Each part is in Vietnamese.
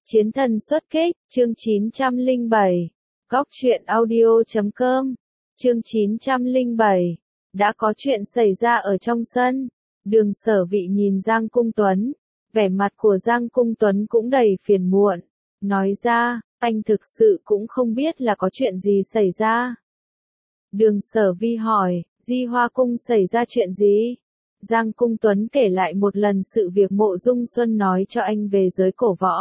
Chiến thần xuất kích, chương 907. Góc truyện audio.com. Chương 907. Đã có chuyện xảy ra ở trong sân. Đường Sở Vị nhìn Giang Cung Tuấn. Vẻ mặt của Giang Cung Tuấn cũng đầy phiền muộn. Nói ra, anh thực sự cũng không biết là có chuyện gì xảy ra. Đường Sở Vi hỏi, Di Hoa Cung xảy ra chuyện gì? Giang Cung Tuấn kể lại một lần sự việc Mộ Dung Xuân nói cho anh về giới cổ võ.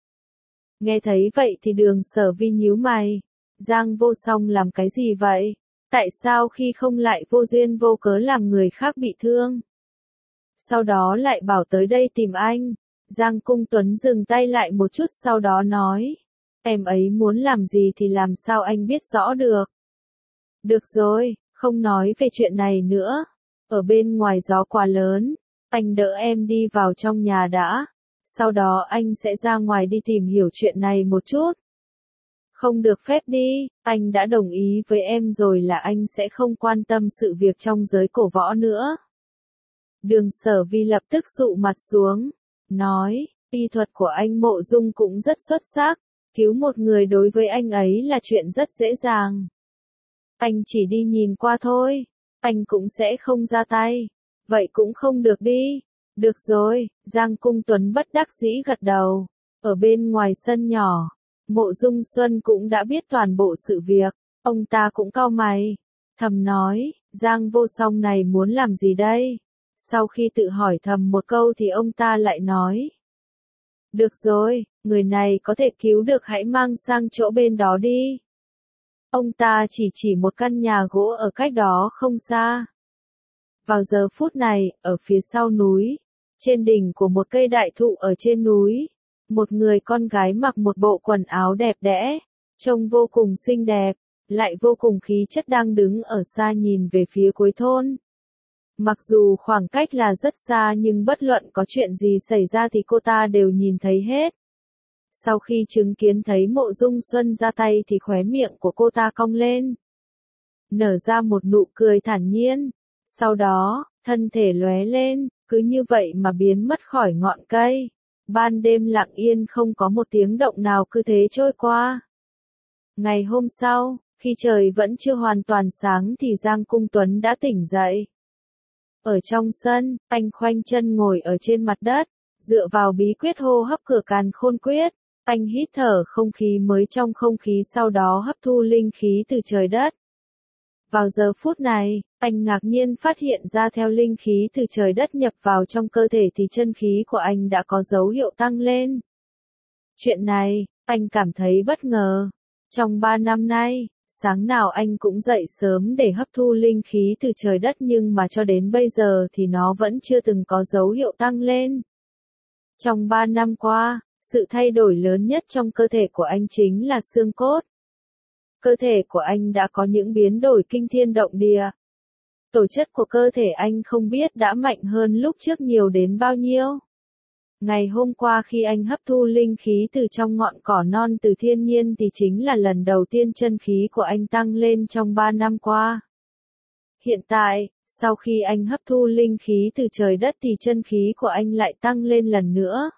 Nghe thấy vậy thì Đường Sở Vi nhíu mày. Giang Vô Song làm cái gì vậy? Tại sao khi không lại vô duyên vô cớ làm người khác bị thương? Sau đó lại bảo tới đây tìm anh. Giang Cung Tuấn dừng tay lại một chút sau đó nói. Em ấy muốn làm gì thì làm sao anh biết rõ được. Được rồi, không nói về chuyện này nữa. Ở bên ngoài gió quá lớn, anh đỡ em đi vào trong nhà đã. Sau đó anh sẽ ra ngoài đi tìm hiểu chuyện này một chút. Không được phép đi, anh đã đồng ý với em rồi là anh sẽ không quan tâm sự việc trong giới cổ võ nữa. Đường Sở Vi lập tức dụ mặt xuống, nói, y thuật của anh Mộ Dung cũng rất xuất sắc, cứu một người đối với anh ấy là chuyện rất dễ dàng. Anh chỉ đi nhìn qua thôi, anh cũng sẽ không ra tay. Vậy cũng không được đi. Được rồi, Giang Cung Tuấn bất đắc dĩ gật đầu. Ở bên ngoài sân nhỏ, Mộ Dung Xuân cũng đã biết toàn bộ sự việc. Ông ta cũng cau mày, thầm nói, Giang Vô Song này muốn làm gì đây? Sau khi tự hỏi thầm một câu thì ông ta lại nói. Được rồi, người này có thể cứu được hãy mang sang chỗ bên đó đi. Ông ta chỉ một căn nhà gỗ ở cách đó không xa. Vào giờ phút này, ở phía sau núi, trên đỉnh của một cây đại thụ ở trên núi, một người con gái mặc một bộ quần áo đẹp đẽ, trông vô cùng xinh đẹp, lại vô cùng khí chất đang đứng ở xa nhìn về phía cuối thôn. Mặc dù khoảng cách là rất xa nhưng bất luận có chuyện gì xảy ra thì cô ta đều nhìn thấy hết. Sau khi chứng kiến thấy Mộ Dung Xuân ra tay thì khóe miệng của cô ta cong lên. Nở ra một nụ cười thản nhiên. Sau đó, thân thể lóe lên, cứ như vậy mà biến mất khỏi ngọn cây. Ban đêm lặng yên không có một tiếng động nào cứ thế trôi qua. Ngày hôm sau, khi trời vẫn chưa hoàn toàn sáng thì Giang Cung Tuấn đã tỉnh dậy. Ở trong sân, anh khoanh chân ngồi ở trên mặt đất, dựa vào bí quyết hô hấp Cửa Càn Khôn Quyết. Anh hít thở không khí mới trong không khí sau đó hấp thu linh khí từ trời đất. Vào giờ phút này, anh ngạc nhiên phát hiện ra theo linh khí từ trời đất nhập vào trong cơ thể thì chân khí của anh đã có dấu hiệu tăng lên. Chuyện này, anh cảm thấy bất ngờ. Trong 3 năm nay, sáng nào anh cũng dậy sớm để hấp thu linh khí từ trời đất nhưng mà cho đến bây giờ thì nó vẫn chưa từng có dấu hiệu tăng lên. Trong 3 năm qua, sự thay đổi lớn nhất trong cơ thể của anh chính là xương cốt. Cơ thể của anh đã có những biến đổi kinh thiên động địa. Tổ chất của cơ thể anh không biết đã mạnh hơn lúc trước nhiều đến bao nhiêu. Ngày hôm qua khi anh hấp thu linh khí từ trong ngọn cỏ non từ thiên nhiên thì chính là lần đầu tiên chân khí của anh tăng lên trong 3 năm qua. Hiện tại, sau khi anh hấp thu linh khí từ trời đất thì chân khí của anh lại tăng lên lần nữa.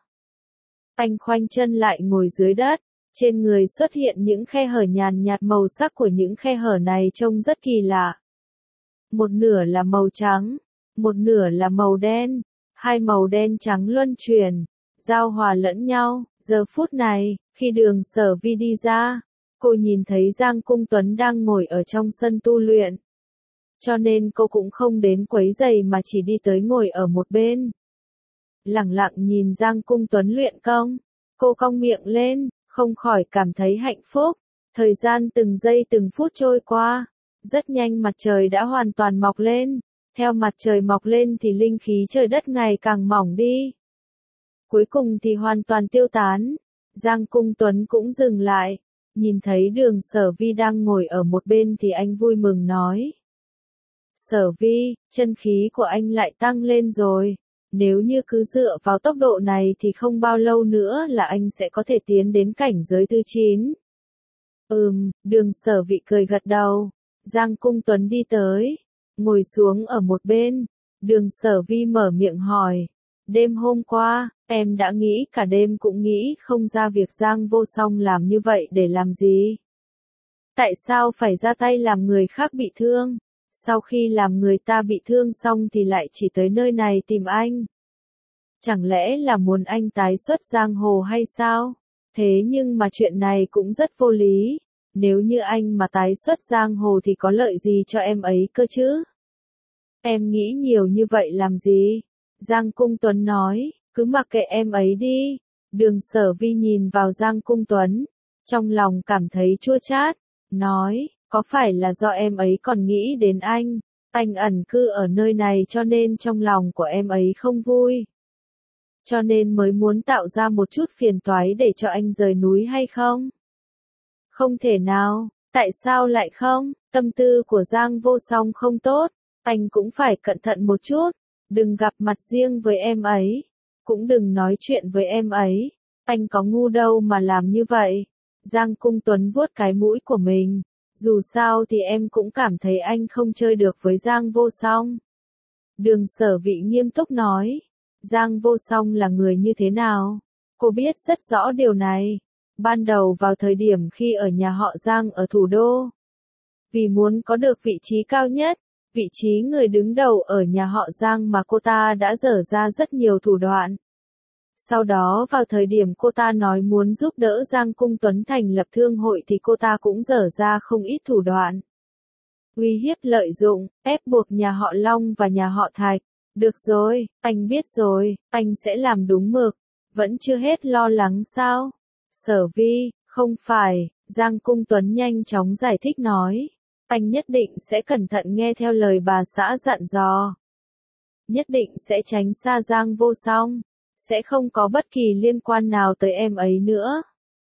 Anh khoanh chân lại ngồi dưới đất, trên người xuất hiện những khe hở nhàn nhạt màu sắc của những khe hở này trông rất kỳ lạ. Một nửa là màu trắng, một nửa là màu đen, hai màu đen trắng luân chuyển, giao hòa lẫn nhau. Giờ phút này, khi Đường Sở Vi đi ra, cô nhìn thấy Giang Cung Tuấn đang ngồi ở trong sân tu luyện. Cho nên cô cũng không đến quấy rầy mà chỉ đi tới ngồi ở một bên. Lẳng lặng nhìn Giang Cung Tuấn luyện công, cô cong miệng lên, không khỏi cảm thấy hạnh phúc. Thời gian từng giây từng phút trôi qua, rất nhanh mặt trời đã hoàn toàn mọc lên. Theo mặt trời mọc lên thì linh khí trời đất ngày càng mỏng đi. Cuối cùng thì hoàn toàn tiêu tán. Giang Cung Tuấn cũng dừng lại, nhìn thấy Đường Sở Vi đang ngồi ở một bên thì anh vui mừng nói. Sở Vi, chân khí của anh lại tăng lên rồi. Nếu như cứ dựa vào tốc độ này thì không bao lâu nữa là anh sẽ có thể tiến đến cảnh giới thứ 9. Đường Sở Vi cười gật đầu. Giang Cung Tuấn đi tới, ngồi xuống ở một bên. Đường Sở Vi mở miệng hỏi. Đêm hôm qua, em đã nghĩ cả đêm cũng nghĩ không ra việc Giang Vô Song làm như vậy để làm gì. Tại sao phải ra tay làm người khác bị thương? Sau khi làm người ta bị thương xong thì lại chỉ tới nơi này tìm anh. Chẳng lẽ là muốn anh tái xuất giang hồ hay sao? Thế nhưng mà chuyện này cũng rất vô lý. Nếu như anh mà tái xuất giang hồ thì có lợi gì cho em ấy cơ chứ? Em nghĩ nhiều như vậy làm gì? Giang Cung Tuấn nói, cứ mặc kệ em ấy đi. Đường Sở Vi nhìn vào Giang Cung Tuấn, trong lòng cảm thấy chua chát, nói, có phải là do em ấy còn nghĩ đến anh ẩn cư ở nơi này cho nên trong lòng của em ấy không vui. Cho nên mới muốn tạo ra một chút phiền toái để cho anh rời núi hay không? Không thể nào, tại sao lại không? Tâm tư của Giang Vô Song không tốt, anh cũng phải cẩn thận một chút, đừng gặp mặt riêng với em ấy, cũng đừng nói chuyện với em ấy, anh có ngu đâu mà làm như vậy. Giang Cung Tuấn vuốt cái mũi của mình, dù sao thì em cũng cảm thấy anh không chơi được với Giang Vô Song. Đường Sở Vị nghiêm túc nói, Giang Vô Song là người như thế nào? Cô biết rất rõ điều này. Ban đầu vào thời điểm khi ở nhà họ Giang ở thủ đô, vì muốn có được vị trí cao nhất, vị trí người đứng đầu ở nhà họ Giang mà cô ta đã dở ra rất nhiều thủ đoạn. Sau đó vào thời điểm cô ta nói muốn giúp đỡ Giang Cung Tuấn thành lập thương hội thì cô ta cũng dở ra không ít thủ đoạn. Uy hiếp lợi dụng, ép buộc nhà họ Long và nhà họ Thạch. Được rồi, anh biết rồi, anh sẽ làm đúng mực. Vẫn chưa hết lo lắng sao? Sở Vi, không phải, Giang Cung Tuấn nhanh chóng giải thích nói. Anh nhất định sẽ cẩn thận nghe theo lời bà xã dặn dò. Nhất định sẽ tránh xa Giang Vô Song. Sẽ không có bất kỳ liên quan nào tới em ấy nữa.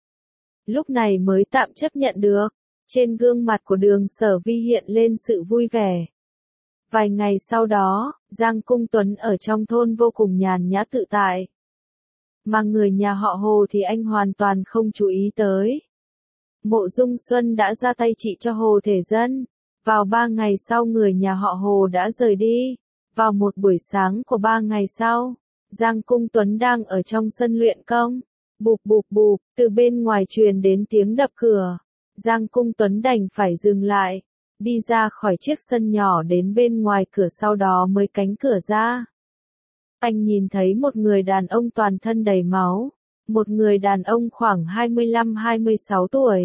Lúc này mới tạm chấp nhận được. Trên gương mặt của Đường Sở Vi hiện lên sự vui vẻ. Vài ngày sau đó, Giang Cung Tuấn ở trong thôn vô cùng nhàn nhã tự tại. Mà người nhà họ Hồ thì anh hoàn toàn không chú ý tới. Mộ Dung Xuân đã ra tay trị cho Hồ Thể Dân. Vào 3 ngày sau người nhà họ Hồ đã rời đi. Vào một buổi sáng của 3 ngày sau, Giang Cung Tuấn đang ở trong sân luyện công. Bụp bụp bụp, từ bên ngoài truyền đến tiếng đập cửa. Giang Cung Tuấn đành phải dừng lại, đi ra khỏi chiếc sân nhỏ đến bên ngoài cửa sau đó mới cánh cửa ra. Anh nhìn thấy một người đàn ông toàn thân đầy máu, một người đàn ông khoảng 25-26 tuổi.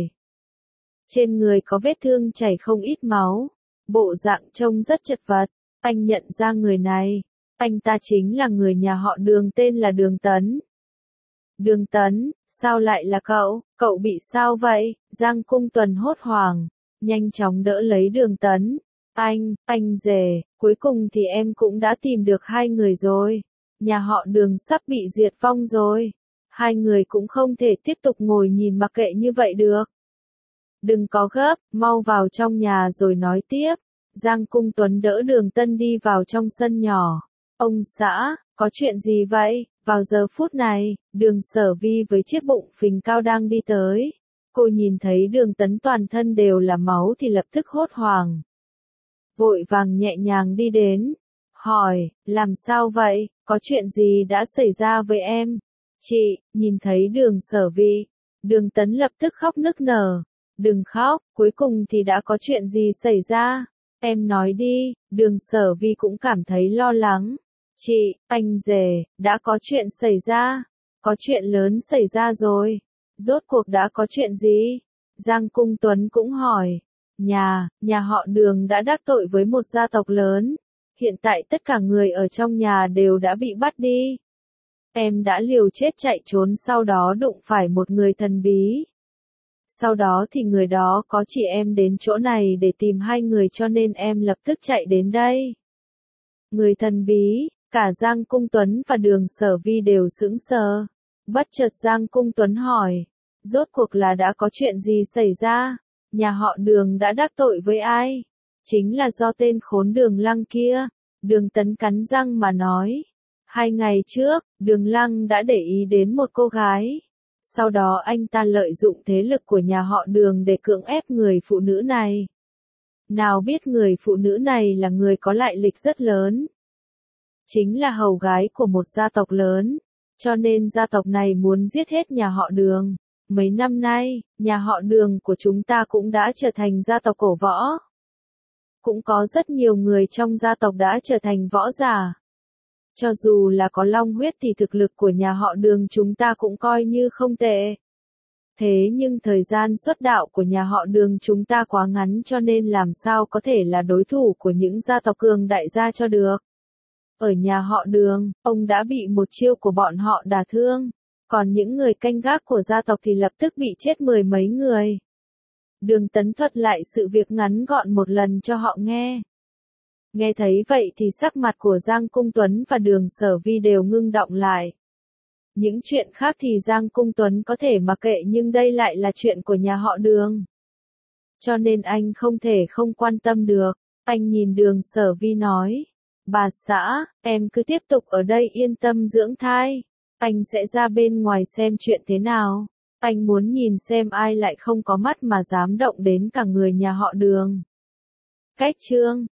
Trên người có vết thương chảy không ít máu, bộ dạng trông rất chật vật. Anh nhận ra người này, anh ta chính là người nhà họ Đường tên là Đường Tấn. Đường Tấn, sao lại là cậu bị sao vậy? Giang Cung Tuấn hốt hoảng, nhanh chóng đỡ lấy Đường Tấn. Anh rể, cuối cùng thì em cũng đã tìm được hai người rồi. Nhà họ Đường sắp bị diệt vong rồi. Hai người cũng không thể tiếp tục ngồi nhìn mặc kệ như vậy được. Đừng có gấp, mau vào trong nhà rồi nói tiếp. Giang Cung Tuấn đỡ Đường Tân đi vào trong sân nhỏ. Ông xã, có chuyện gì vậy? Vào giờ phút này, Đường Sở Vi với chiếc bụng phình cao đang đi tới. Cô nhìn thấy Đường Tấn toàn thân đều là máu thì lập tức hốt hoảng. Vội vàng nhẹ nhàng đi đến. Hỏi, làm sao vậy? Có chuyện gì đã xảy ra với em? Chị, nhìn thấy Đường Sở Vi. Đường Tấn lập tức khóc nức nở. Đừng khóc, cuối cùng thì đã có chuyện gì xảy ra? Em nói đi. Đường Sở Vi cũng cảm thấy lo lắng. Chị, anh rể, đã có chuyện xảy ra. Có chuyện lớn xảy ra rồi. Rốt cuộc đã có chuyện gì? Giang Cung Tuấn cũng hỏi. Nhà họ Đường đã đắc tội với một gia tộc lớn. Hiện tại tất cả người ở trong nhà đều đã bị bắt đi. Em đã liều chết chạy trốn sau đó đụng phải một người thần bí. Sau đó thì người đó có chỉ em đến chỗ này để tìm hai người cho nên em lập tức chạy đến đây. Người thần bí, cả Giang Cung Tuấn và Đường Sở Vi đều sững sờ. Bất chợt Giang Cung Tuấn hỏi, rốt cuộc là đã có chuyện gì xảy ra? Nhà họ Đường đã đắc tội với ai? Chính là do tên khốn Đường Lăng kia. Đường Tấn cắn răng mà nói. 2 ngày trước, Đường Lăng đã để ý đến một cô gái. Sau đó anh ta lợi dụng thế lực của nhà họ Đường để cưỡng ép người phụ nữ này. Nào biết người phụ nữ này là người có lại lịch rất lớn. chính là hầu gái của một gia tộc lớn, cho nên gia tộc này muốn giết hết nhà họ Đường. Mấy năm nay, nhà họ Đường của chúng ta cũng đã trở thành gia tộc cổ võ. Cũng có rất nhiều người trong gia tộc đã trở thành võ giả. Cho dù là có long huyết thì thực lực của nhà họ Đường chúng ta cũng coi như không tệ. Thế nhưng thời gian xuất đạo của nhà họ Đường chúng ta quá ngắn cho nên làm sao có thể là đối thủ của những gia tộc cường đại gia cho được. Ở nhà họ Đường, ông đã bị một chiêu của bọn họ đả thương, còn những người canh gác của gia tộc thì lập tức bị chết mười mấy người. Đường Tấn thuật lại sự việc ngắn gọn một lần cho họ nghe. Nghe thấy vậy thì sắc mặt của Giang Cung Tuấn và Đường Sở Vi đều ngưng động lại. Những chuyện khác thì Giang Cung Tuấn có thể mặc kệ nhưng đây lại là chuyện của nhà họ Đường. Cho nên anh không thể không quan tâm được. Anh nhìn Đường Sở Vi nói. Bà xã, em cứ tiếp tục ở đây yên tâm dưỡng thai. Anh sẽ ra bên ngoài xem chuyện thế nào. Anh muốn nhìn xem ai lại không có mắt mà dám động đến cả người nhà họ Đường. Cách chương